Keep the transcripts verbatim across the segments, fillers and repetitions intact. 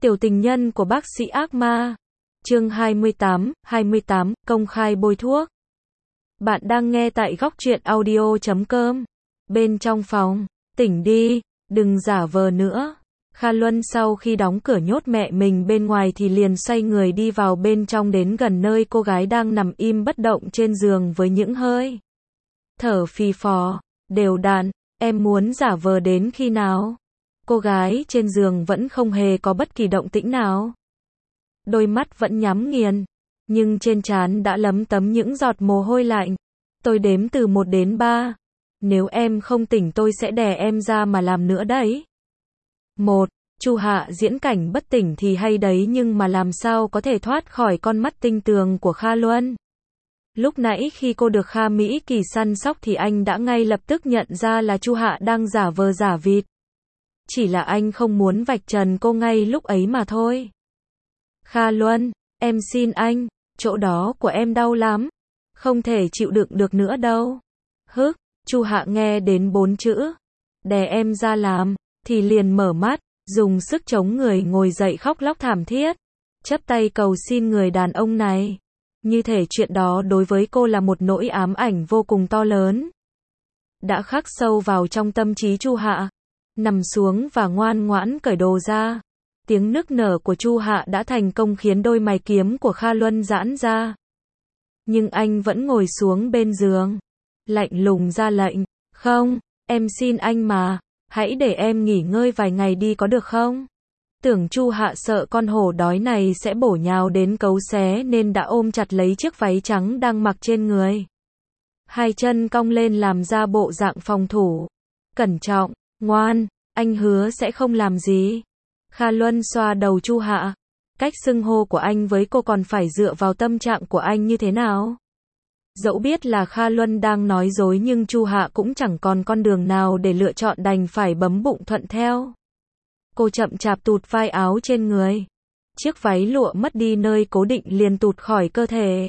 Tiểu tình nhân của bác sĩ ác ma. Chương hai mươi tám, hai mươi tám, công khai bôi thuốc. Bạn đang nghe tại góc truyện audio chấm com. Bên trong phòng, tỉnh đi, đừng giả vờ nữa. Kha Luân sau khi đóng cửa nhốt mẹ mình bên ngoài thì liền xoay người đi vào bên trong, đến gần nơi cô gái đang nằm im bất động trên giường với những hơi thở phì phò, đều đặn. Em muốn giả vờ đến khi nào? Cô gái trên giường vẫn không hề có bất kỳ động tĩnh nào. Đôi mắt vẫn nhắm nghiền, nhưng trên trán đã lấm tấm những giọt mồ hôi lạnh. Tôi đếm từ một đến ba. Nếu em không tỉnh tôi sẽ đè em ra mà làm nữa đấy. Một, Chu Hạ diễn cảnh bất tỉnh thì hay đấy, nhưng mà làm sao có thể thoát khỏi con mắt tinh tường của Kha Luân. Lúc nãy khi cô được Kha Mỹ Kỳ săn sóc thì anh đã ngay lập tức nhận ra là Chu Hạ đang giả vờ giả vịt. Chỉ là anh không muốn vạch trần cô ngay lúc ấy mà thôi. Kha Luân, em xin anh, chỗ đó của em đau lắm. Không thể chịu đựng được nữa đâu. Hức, Chu Hạ nghe đến bốn chữ đè em ra làm thì liền mở mắt, dùng sức chống người ngồi dậy khóc lóc thảm thiết, chắp tay cầu xin người đàn ông này. Như thể chuyện đó đối với cô là một nỗi ám ảnh vô cùng to lớn, đã khắc sâu vào trong tâm trí Chu Hạ. Nằm xuống và ngoan ngoãn cởi đồ ra. Tiếng nức nở của Chu Hạ đã thành công khiến đôi mày kiếm của Kha Luân giãn ra. Nhưng anh vẫn ngồi xuống bên giường, lạnh lùng ra lệnh, không, em xin anh mà, hãy để em nghỉ ngơi vài ngày đi có được không? Tưởng Chu Hạ sợ con hổ đói này sẽ bổ nhào đến cấu xé nên đã ôm chặt lấy chiếc váy trắng đang mặc trên người. Hai chân cong lên làm ra bộ dạng phòng thủ. Cẩn trọng, ngoan, anh hứa sẽ không làm gì. Kha Luân xoa đầu Chu Hạ. Cách xưng hô của anh với cô còn phải dựa vào tâm trạng của anh như thế nào. Dẫu biết là Kha Luân đang nói dối nhưng Chu Hạ cũng chẳng còn con đường nào để lựa chọn, đành phải bấm bụng thuận theo. Cô chậm chạp tụt vai áo trên người. Chiếc váy lụa mất đi nơi cố định liền tụt khỏi cơ thể.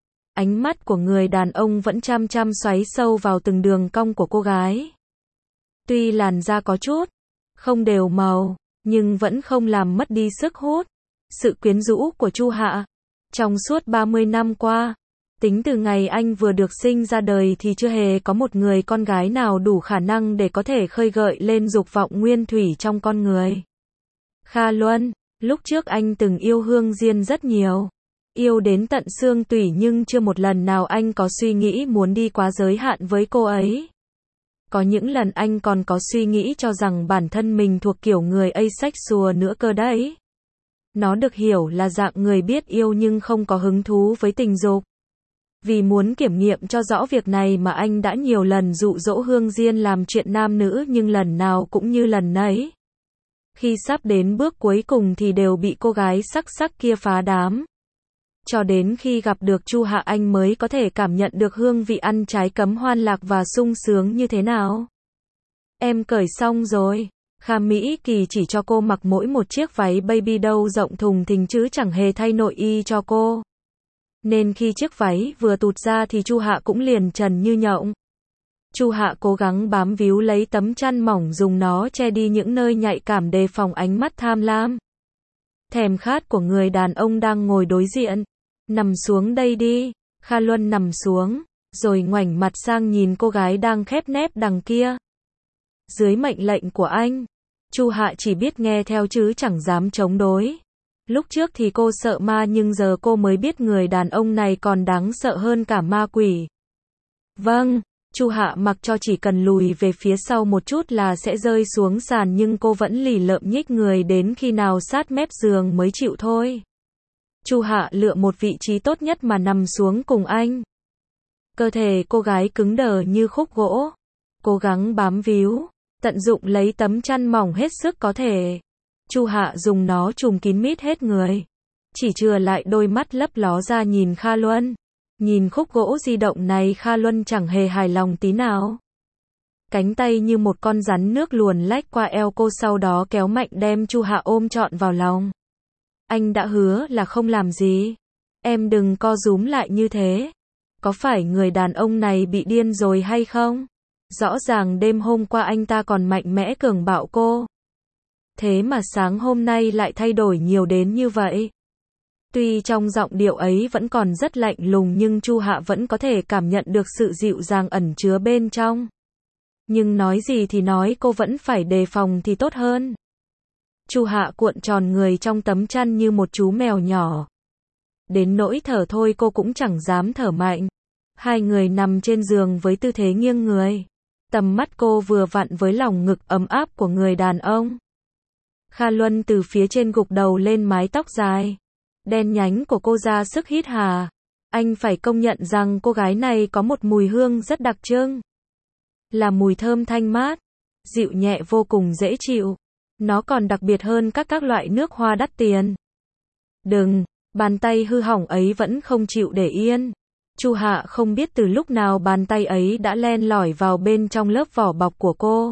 Ánh mắt của người đàn ông vẫn chăm chăm xoáy sâu vào từng đường cong của cô gái. Tuy làn da có chút không đều màu, nhưng vẫn không làm mất đi sức hút, sự quyến rũ của Chu Hạ. Trong suốt ba mươi năm qua, tính từ ngày anh vừa được sinh ra đời thì chưa hề có một người con gái nào đủ khả năng để có thể khơi gợi lên dục vọng nguyên thủy trong con người. Kha Luân, lúc trước anh từng yêu Hương Diên rất nhiều, yêu đến tận xương tủy, nhưng chưa một lần nào anh có suy nghĩ muốn đi quá giới hạn với cô ấy. Có những lần anh còn có suy nghĩ cho rằng bản thân mình thuộc kiểu người asexual nữa cơ đấy. Nó được hiểu là dạng người biết yêu nhưng không có hứng thú với tình dục. Vì muốn kiểm nghiệm cho rõ việc này mà anh đã nhiều lần dụ dỗ Hương Diên làm chuyện nam nữ, nhưng lần nào cũng như lần nấy. Khi sắp đến bước cuối cùng thì đều bị cô gái sắc sắc kia phá đám. Cho đến khi gặp được Chu Hạ anh mới có thể cảm nhận được hương vị ăn trái cấm hoan lạc và sung sướng như thế nào. Em cởi xong rồi. Kha Mỹ Kỳ chỉ cho cô mặc mỗi một chiếc váy baby doll rộng thùng thình chứ chẳng hề thay nội y cho cô. Nên khi chiếc váy vừa tụt ra thì Chu Hạ cũng liền trần như nhộng. Chu Hạ cố gắng bám víu lấy tấm chăn mỏng, dùng nó che đi những nơi nhạy cảm đề phòng ánh mắt tham lam, thèm khát của người đàn ông đang ngồi đối diện. Nằm xuống đây đi. Kha Luân nằm xuống, rồi ngoảnh mặt sang nhìn cô gái đang khép nép đằng kia. Dưới mệnh lệnh của anh, Chu Hạ chỉ biết nghe theo chứ chẳng dám chống đối. Lúc trước thì cô sợ ma, nhưng giờ cô mới biết người đàn ông này còn đáng sợ hơn cả ma quỷ. Vâng, Chu Hạ mặc cho chỉ cần lùi về phía sau một chút là sẽ rơi xuống sàn, nhưng cô vẫn lì lợm nhích người đến khi nào sát mép giường mới chịu thôi. Chu Hạ lựa một vị trí tốt nhất mà nằm xuống cùng anh. Cơ thể cô gái cứng đờ như khúc gỗ, cố gắng bám víu, tận dụng lấy tấm chăn mỏng hết sức có thể. Chu Hạ dùng nó trùm kín mít hết người, chỉ chừa lại đôi mắt lấp ló ra nhìn Kha Luân. Nhìn khúc gỗ di động này, Kha Luân chẳng hề hài lòng tí nào. Cánh tay như một con rắn nước luồn lách qua eo cô, sau đó kéo mạnh đem Chu Hạ ôm trọn vào lòng. Anh đã hứa là không làm gì. Em đừng co rúm lại như thế. Có phải người đàn ông này bị điên rồi hay không? Rõ ràng đêm hôm qua anh ta còn mạnh mẽ cường bạo cô. Thế mà sáng hôm nay lại thay đổi nhiều đến như vậy. Tuy trong giọng điệu ấy vẫn còn rất lạnh lùng nhưng Chu Hạ vẫn có thể cảm nhận được sự dịu dàng ẩn chứa bên trong. Nhưng nói gì thì nói, cô vẫn phải đề phòng thì tốt hơn. Chu Hạ cuộn tròn người trong tấm chăn như một chú mèo nhỏ. Đến nỗi thở thôi cô cũng chẳng dám thở mạnh. Hai người nằm trên giường với tư thế nghiêng người. Tầm mắt cô vừa vặn với lòng ngực ấm áp của người đàn ông. Kha Luân từ phía trên gục đầu lên mái tóc dài đen nhánh của cô ra sức hít hà. Anh phải công nhận rằng cô gái này có một mùi hương rất đặc trưng. Là mùi thơm thanh mát, dịu nhẹ vô cùng dễ chịu. Nó còn đặc biệt hơn các các loại nước hoa đắt tiền. Đừng, bàn tay hư hỏng ấy vẫn không chịu để yên. Chu Hạ không biết từ lúc nào bàn tay ấy đã len lỏi vào bên trong lớp vỏ bọc của cô.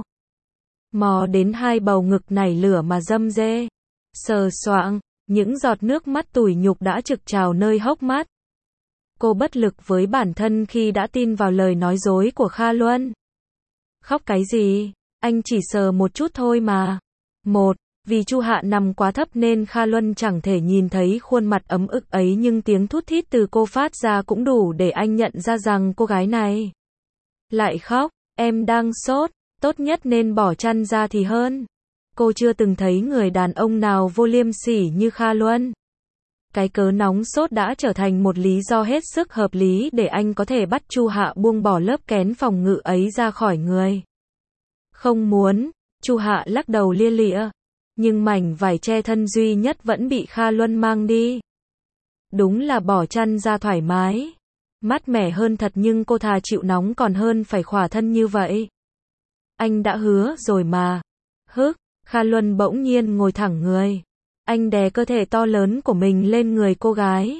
Mò đến hai bầu ngực nảy lửa mà dâm dê. Sờ soạng, những giọt nước mắt tủi nhục đã trực trào nơi hốc mắt. Cô bất lực với bản thân khi đã tin vào lời nói dối của Kha Luân. Khóc cái gì? Anh chỉ sờ một chút thôi mà. Một, vì Chu Hạ nằm quá thấp nên Kha Luân chẳng thể nhìn thấy khuôn mặt ấm ức ấy, nhưng tiếng thút thít từ cô phát ra cũng đủ để anh nhận ra rằng cô gái này lại khóc. Em đang sốt, tốt nhất nên bỏ chăn ra thì hơn. Cô chưa từng thấy người đàn ông nào vô liêm sỉ như Kha Luân. Cái cớ nóng sốt đã trở thành một lý do hết sức hợp lý để anh có thể bắt Chu Hạ buông bỏ lớp kén phòng ngự ấy ra khỏi người. Không muốn, Chu Hạ lắc đầu lia lịa. Nhưng mảnh vải che thân duy nhất vẫn bị Kha Luân mang đi. Đúng là bỏ chăn ra thoải mái. Mát mẻ hơn thật, nhưng cô thà chịu nóng còn hơn phải khỏa thân như vậy. Anh đã hứa rồi mà. Hức, Kha Luân bỗng nhiên ngồi thẳng người. Anh đè cơ thể to lớn của mình lên người cô gái.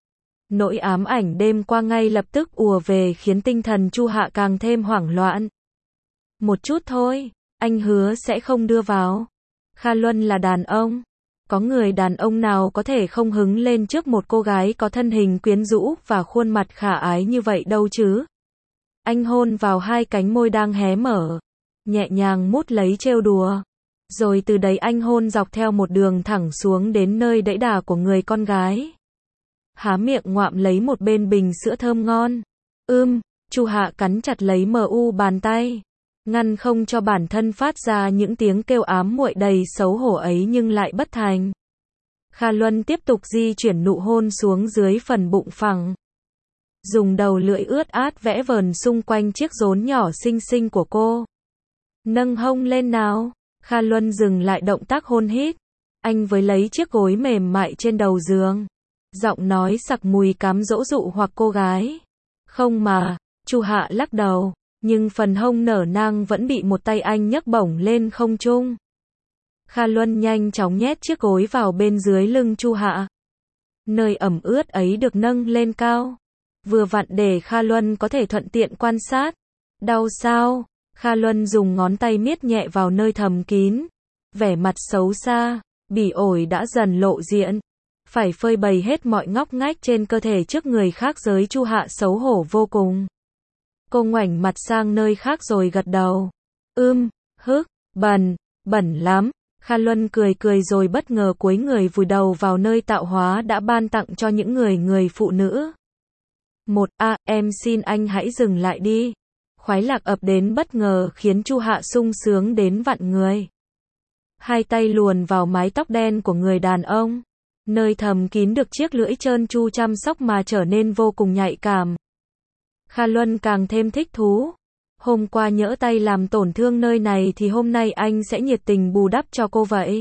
Nỗi ám ảnh đêm qua ngay lập tức ùa về khiến tinh thần Chu Hạ càng thêm hoảng loạn. Một chút thôi, anh hứa sẽ không đưa vào. Kha Luân là đàn ông. Có người đàn ông nào có thể không hứng lên trước một cô gái có thân hình quyến rũ và khuôn mặt khả ái như vậy đâu chứ. Anh hôn vào hai cánh môi đang hé mở, nhẹ nhàng mút lấy trêu đùa. Rồi từ đấy anh hôn dọc theo một đường thẳng xuống đến nơi đẫy đà của người con gái. Há miệng ngoạm lấy một bên bình sữa thơm ngon. Ưm, Chu Hạ cắn chặt lấy mờ u bàn tay, ngăn không cho bản thân phát ra những tiếng kêu ám muội đầy xấu hổ ấy, nhưng lại bất thành. Kha Luân tiếp tục di chuyển nụ hôn xuống dưới phần bụng phẳng. Dùng đầu lưỡi ướt át vẽ vờn xung quanh chiếc rốn nhỏ xinh xinh của cô. Nâng hông lên nào. Kha Luân dừng lại động tác hôn hít. Anh với lấy chiếc gối mềm mại trên đầu giường. Giọng nói sặc mùi cám dỗ dụ hoặc cô gái. Không mà, Chu Hạ lắc đầu. Nhưng phần hông nở nang vẫn bị một tay anh nhấc bổng lên không trung. Kha Luân nhanh chóng nhét chiếc gối vào bên dưới lưng Chu Hạ. Nơi ẩm ướt ấy được nâng lên cao. Vừa vặn để Kha Luân có thể thuận tiện quan sát. Đau sao? Kha Luân dùng ngón tay miết nhẹ vào nơi thầm kín. Vẻ mặt xấu xa, bỉ ổi đã dần lộ diện. Phải phơi bày hết mọi ngóc ngách trên cơ thể trước người khác giới Chu Hạ xấu hổ vô cùng. Cô ngoảnh mặt sang nơi khác rồi gật đầu. Ưm, hức, bẩn, bẩn lắm. Kha Luân cười cười rồi bất ngờ cúi người vùi đầu vào nơi tạo hóa đã ban tặng cho những người người phụ nữ. Một, a, em xin anh hãy dừng lại đi. Khoái lạc ập đến bất ngờ khiến Chu Hạ sung sướng đến vặn người. Hai tay luồn vào mái tóc đen của người đàn ông. Nơi thầm kín được chiếc lưỡi trơn tru chăm sóc mà trở nên vô cùng nhạy cảm. Kha Luân càng thêm thích thú. Hôm qua nhỡ tay làm tổn thương nơi này thì hôm nay anh sẽ nhiệt tình bù đắp cho cô vậy.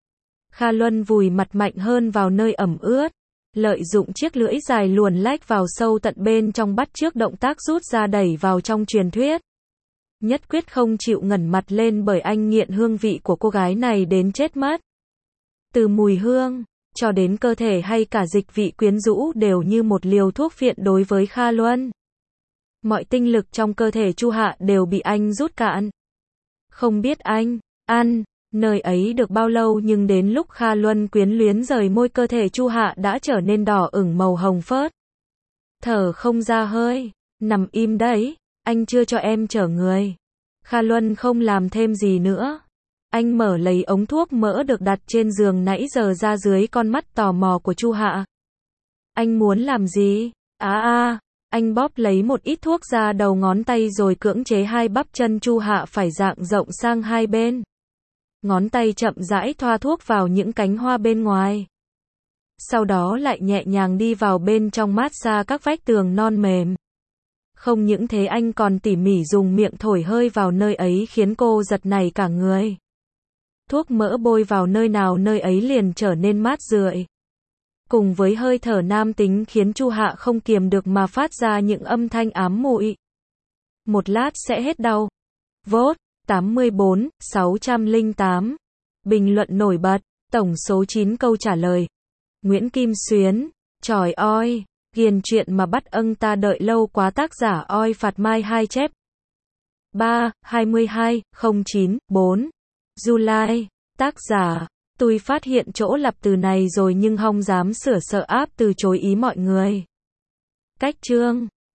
Kha Luân vùi mặt mạnh hơn vào nơi ẩm ướt. Lợi dụng chiếc lưỡi dài luồn lách vào sâu tận bên trong, bắt chước động tác rút ra đẩy vào trong truyền thuyết. Nhất quyết không chịu ngẩng mặt lên bởi anh nghiện hương vị của cô gái này đến chết mất. Từ mùi hương, cho đến cơ thể hay cả dịch vị quyến rũ đều như một liều thuốc phiện đối với Kha Luân. Mọi tinh lực trong cơ thể Chu Hạ đều bị anh rút cạn. Không biết anh, ăn, nơi ấy được bao lâu nhưng đến lúc Kha Luân quyến luyến rời môi, cơ thể Chu Hạ đã trở nên đỏ ửng màu hồng phớt. Thở không ra hơi, nằm im đấy, anh chưa cho em chở người. Kha Luân không làm thêm gì nữa. Anh mở lấy ống thuốc mỡ được đặt trên giường nãy giờ ra dưới con mắt tò mò của Chu Hạ. Anh muốn làm gì? À à, anh bóp lấy một ít thuốc ra đầu ngón tay rồi cưỡng chế hai bắp chân Chu Hạ phải dang rộng sang hai bên. Ngón tay chậm rãi thoa thuốc vào những cánh hoa bên ngoài. Sau đó lại nhẹ nhàng đi vào bên trong mát xa các vách tường non mềm. Không những thế anh còn tỉ mỉ dùng miệng thổi hơi vào nơi ấy khiến cô giật nảy cả người. Thuốc mỡ bôi vào nơi nào nơi ấy liền trở nên mát rượi. Cùng với hơi thở nam tính khiến Chu Hạ không kiềm được mà phát ra những âm thanh ám muội. Một lát sẽ hết đau. Vote tám mươi bốn sáu không tám. Bình luận nổi bật. Tổng số chín câu trả lời. Nguyễn Kim Xuyến. Chỏi oi. Ghiền chuyện mà bắt âng ta đợi lâu quá, tác giả oi phạt mai hai chép. ba, hai mươi hai, không chín, bốn. July. Tác giả. Tôi phát hiện chỗ lặp từ này rồi nhưng không dám sửa sợ áp từ chối ý mọi người. Cách chương.